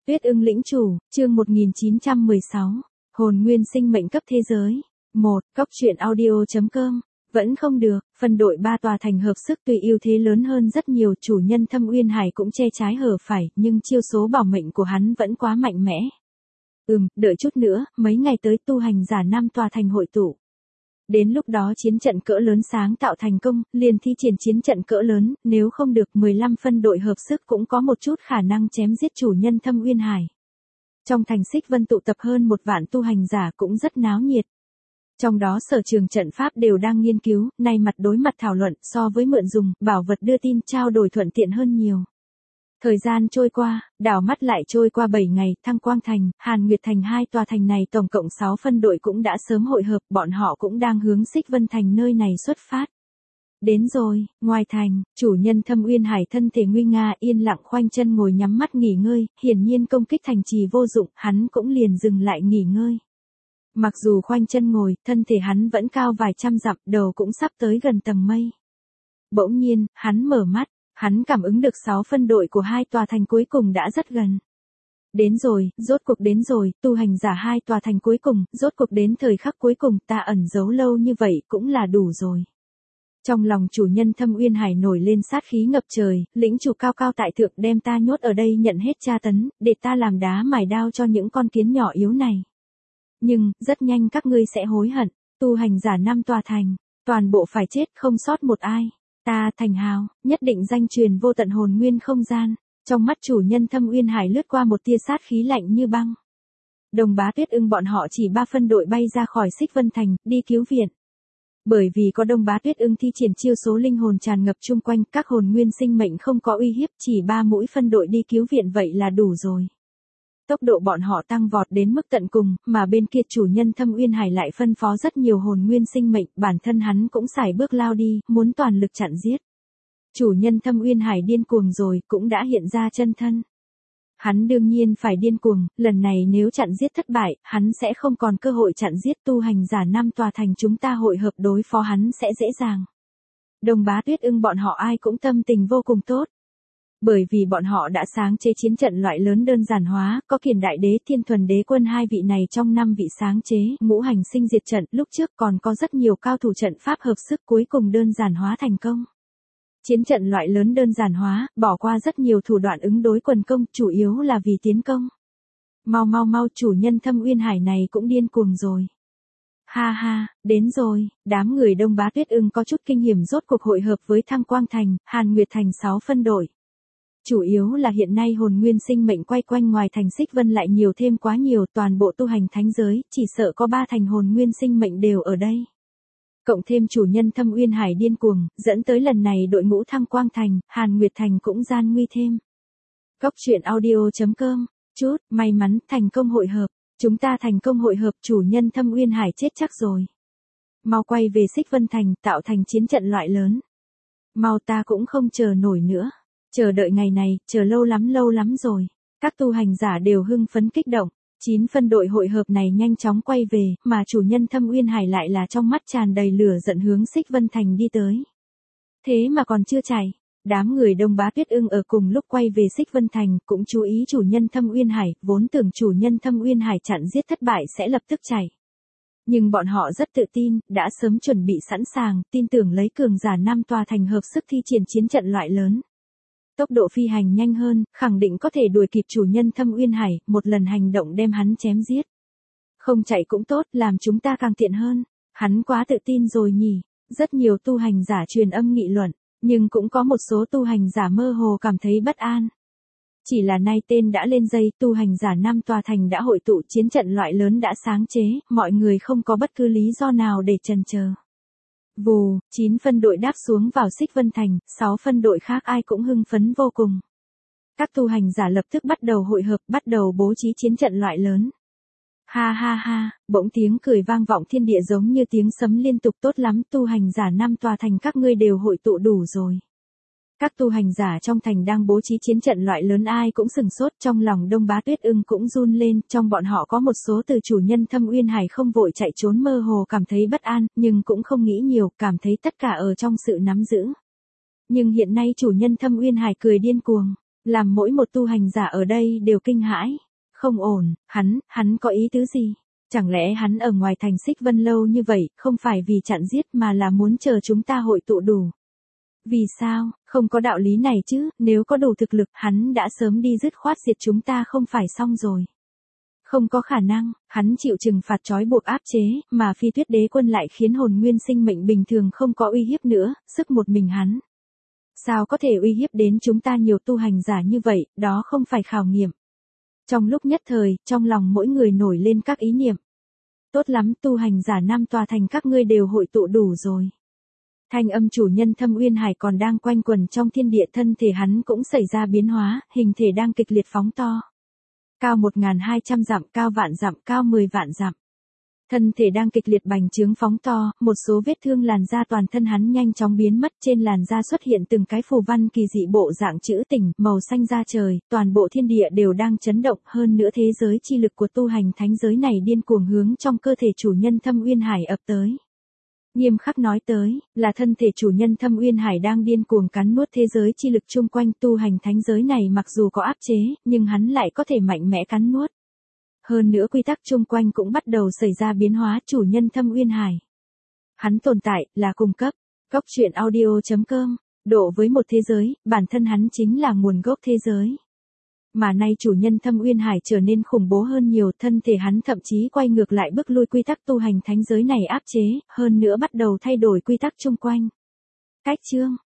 Tuyết ưng lĩnh chủ, chương 1916. Hồn nguyên sinh mệnh cấp thế giới. 1. Cóc truyện audio.com. Vẫn không được, phân đội 3 tòa thành hợp sức tuy ưu thế lớn hơn rất nhiều, chủ nhân Thâm Uyên Hải cũng che trái hở phải, nhưng chiêu số bảo mệnh của hắn vẫn quá mạnh mẽ. Đợi chút nữa, mấy ngày tới tu hành giả 5 tòa thành hội tụ. Đến lúc đó chiến trận cỡ lớn sáng tạo thành công, liền thi triển chiến trận cỡ lớn, nếu không được 15 phân đội hợp sức cũng có một chút khả năng chém giết chủ nhân Thâm Uyên Hải. Trong thành Xích Vân tụ tập hơn 1 vạn tu hành giả cũng rất náo nhiệt. Trong đó sở trường trận pháp đều đang nghiên cứu, nay mặt đối mặt thảo luận, so với mượn dùng, bảo vật đưa tin trao đổi thuận tiện hơn nhiều. Thời gian trôi qua, đảo mắt lại trôi qua 7 ngày, Thăng Quang Thành, Hàn Nguyệt Thành, 2 tòa thành này tổng cộng 6 phân đội cũng đã sớm hội hợp, bọn họ cũng đang hướng Xích Vân Thành nơi này xuất phát. Đến rồi, ngoài thành, chủ nhân Thâm Uyên Hải thân thể nguy nga yên lặng khoanh chân ngồi nhắm mắt nghỉ ngơi, hiển nhiên công kích thành trì vô dụng, hắn cũng liền dừng lại nghỉ ngơi. Mặc dù khoanh chân ngồi, thân thể hắn vẫn cao vài trăm dặm, đầu cũng sắp tới gần tầng mây. Bỗng nhiên, hắn mở mắt. Hắn cảm ứng được 6 phân đội của 2 tòa thành cuối cùng đã rất gần. Đến rồi, rốt cuộc đến rồi, tu hành giả 2 tòa thành cuối cùng, rốt cuộc đến thời khắc cuối cùng, ta ẩn giấu lâu như vậy cũng là đủ rồi. Trong lòng chủ nhân Thâm Uyên Hải nổi lên sát khí ngập trời, lĩnh chủ cao cao tại thượng đem ta nhốt ở đây nhận hết tra tấn, để ta làm đá mài đao cho những con kiến nhỏ yếu này. Nhưng, rất nhanh các ngươi sẽ hối hận, tu hành giả 5 tòa thành, toàn bộ phải chết không sót một ai. Ta, Thành Hào, nhất định danh truyền vô tận hồn nguyên không gian. Trong mắt chủ nhân Thâm Uyên Hải lướt qua một tia sát khí lạnh như băng. Đồng Bá Tuyết ưng bọn họ chỉ 3 phân đội bay ra khỏi Xích Vân Thành, đi cứu viện. Bởi vì có Đồng Bá Tuyết ưng thi triển chiêu số linh hồn tràn ngập chung quanh, các hồn nguyên sinh mệnh không có uy hiếp, chỉ 3 mũi phân đội đi cứu viện vậy là đủ rồi. Tốc độ bọn họ tăng vọt đến mức tận cùng, mà bên kia chủ nhân Thâm Uyên Hải lại phân phó rất nhiều hồn nguyên sinh mệnh, bản thân hắn cũng sải bước lao đi, muốn toàn lực chặn giết. Chủ nhân Thâm Uyên Hải điên cuồng rồi, cũng đã hiện ra chân thân. Hắn đương nhiên phải điên cuồng, lần này nếu chặn giết thất bại, hắn sẽ không còn cơ hội chặn giết tu hành giả 5 tòa thành, chúng ta hội hợp đối phó hắn sẽ dễ dàng. Đồng Bá Tuyết ưng bọn họ ai cũng tâm tình vô cùng tốt. Bởi vì bọn họ đã sáng chế chiến trận loại lớn đơn giản hóa, có Kiền Đại Đế, Thiên Thuần Đế Quân 2 vị này trong 5 vị sáng chế, Ngũ Hành Sinh Diệt trận, lúc trước còn có rất nhiều cao thủ trận pháp hợp sức, cuối cùng đơn giản hóa thành công. Chiến trận loại lớn đơn giản hóa, bỏ qua rất nhiều thủ đoạn ứng đối quần công, chủ yếu là vì tiến công. Mau, chủ nhân Thâm Uyên Hải này cũng điên cuồng rồi. Ha ha, đến rồi, đám người Đông Bá Tuyết ưng có chút kinh hiểm rốt cuộc hội hợp với Thăng Quang Thành, Hàn Nguyệt Thành 6 phân đội. Chủ yếu là hiện nay hồn nguyên sinh mệnh quay quanh ngoài thành Xích Vân lại nhiều thêm quá nhiều, toàn bộ tu hành thánh giới, chỉ sợ có 3 thành hồn nguyên sinh mệnh đều ở đây. Cộng thêm chủ nhân Thâm Uyên Hải điên cuồng, dẫn tới lần này đội ngũ Thăng Quang Thành, Hàn Nguyệt Thành cũng gian nguy thêm. Cóc truyện audio.com, chút, may mắn, thành công hội hợp, chúng ta thành công hội hợp, chủ nhân Thâm Uyên Hải chết chắc rồi. Mau quay về Xích Vân Thành, tạo thành chiến trận loại lớn. Mau, ta cũng không chờ nổi nữa. Chờ đợi ngày này, chờ lâu lắm rồi. Các tu hành giả đều hưng phấn kích động. 9 phân đội hội hợp này nhanh chóng quay về, mà chủ nhân Thâm Uyên Hải lại là trong mắt tràn đầy lửa giận hướng Xích Vân Thành đi tới. Thế mà còn chưa chạy. Đám người Đông Bá Tuyết ưng ở cùng lúc quay về Xích Vân Thành, cũng chú ý chủ nhân Thâm Uyên Hải, vốn tưởng chủ nhân Thâm Uyên Hải chặn giết thất bại sẽ lập tức chạy. Nhưng bọn họ rất tự tin, đã sớm chuẩn bị sẵn sàng, tin tưởng lấy cường giả 5 tòa thành hợp sức thi triển chiến trận loại lớn. Tốc độ phi hành nhanh hơn, khẳng định có thể đuổi kịp chủ nhân Thâm Uyên Hải, một lần hành động đem hắn chém giết. Không chạy cũng tốt, làm chúng ta càng tiện hơn. Hắn quá tự tin rồi nhỉ. Rất nhiều tu hành giả truyền âm nghị luận, nhưng cũng có một số tu hành giả mơ hồ cảm thấy bất an. Chỉ là nay tên đã lên dây, tu hành giả 5 tòa thành đã hội tụ, chiến trận loại lớn đã sáng chế, mọi người không có bất cứ lý do nào để chần chờ. Vù, 9 phân đội đáp xuống vào Xích Vân Thành, 6 phân đội khác ai cũng hưng phấn vô cùng. Các tu hành giả lập tức bắt đầu hội hợp, bắt đầu bố trí chiến trận loại lớn. Ha, bỗng tiếng cười vang vọng thiên địa giống như tiếng sấm liên tục, tốt lắm, tu hành giả 5 tòa thành các ngươi đều hội tụ đủ rồi. Các tu hành giả trong thành đang bố trí chiến trận loại lớn ai cũng sừng sốt, trong lòng Đông Bá Tuyết ưng cũng run lên, trong bọn họ có một số từ chủ nhân Thâm Uyên Hải không vội chạy trốn mơ hồ cảm thấy bất an, nhưng cũng không nghĩ nhiều, cảm thấy tất cả ở trong sự nắm giữ. Nhưng hiện nay chủ nhân Thâm Uyên Hải cười điên cuồng, Làm mỗi một tu hành giả ở đây đều kinh hãi. Không ổn, hắn có ý tứ gì? Chẳng lẽ hắn ở ngoài thành Xích Vân lâu như vậy, không phải vì chặn giết mà là muốn chờ chúng ta hội tụ đủ? Vì sao, không có đạo lý này chứ, nếu có đủ thực lực, hắn đã sớm đi dứt khoát diệt chúng ta không phải xong rồi. Không có khả năng, hắn chịu trừng phạt trói buộc áp chế, mà Phi Tuyết Đế quân lại khiến hồn nguyên sinh mệnh bình thường không có uy hiếp nữa, sức một mình hắn. Sao có thể uy hiếp đến chúng ta nhiều tu hành giả như vậy, đó không phải khảo nghiệm. Trong lúc nhất thời, trong lòng mỗi người nổi lên các ý niệm. Tốt lắm, tu hành giả 5 tòa thành các ngươi đều hội tụ đủ rồi. Thanh âm chủ nhân Thâm Uyên Hải còn đang quanh quẩn trong thiên địa, thân thể hắn cũng xảy ra biến hóa, hình thể đang kịch liệt phóng to. Cao 1.200 dặm, cao vạn dặm, cao 10 vạn dặm. Thân thể đang kịch liệt bành trướng phóng to, một số vết thương làn da toàn thân hắn nhanh chóng biến mất, trên làn da xuất hiện từng cái phù văn kỳ dị bộ dạng trữ tình, màu xanh da trời, toàn bộ thiên địa đều đang chấn động, hơn nữa thế giới chi lực của tu hành thánh giới này điên cuồng hướng trong cơ thể chủ nhân Thâm Uyên Hải ập tới. Nghiêm khắc nói tới, là thân thể chủ nhân Thâm Uyên Hải đang điên cuồng cắn nuốt thế giới chi lực chung quanh, tu hành thánh giới này mặc dù có áp chế, nhưng hắn lại có thể mạnh mẽ cắn nuốt. Hơn nữa quy tắc chung quanh cũng bắt đầu xảy ra biến hóa, chủ nhân Thâm Uyên Hải. Hắn tồn tại, là cung cấp. Góc truyện audio.com, độ với một thế giới, bản thân hắn chính là nguồn gốc thế giới. Mà nay chủ nhân Thâm Uyên Hải trở nên khủng bố hơn nhiều, thân thể hắn thậm chí quay ngược lại bước lui quy tắc tu hành thánh giới này áp chế, hơn nữa bắt đầu thay đổi quy tắc chung quanh. Cách chương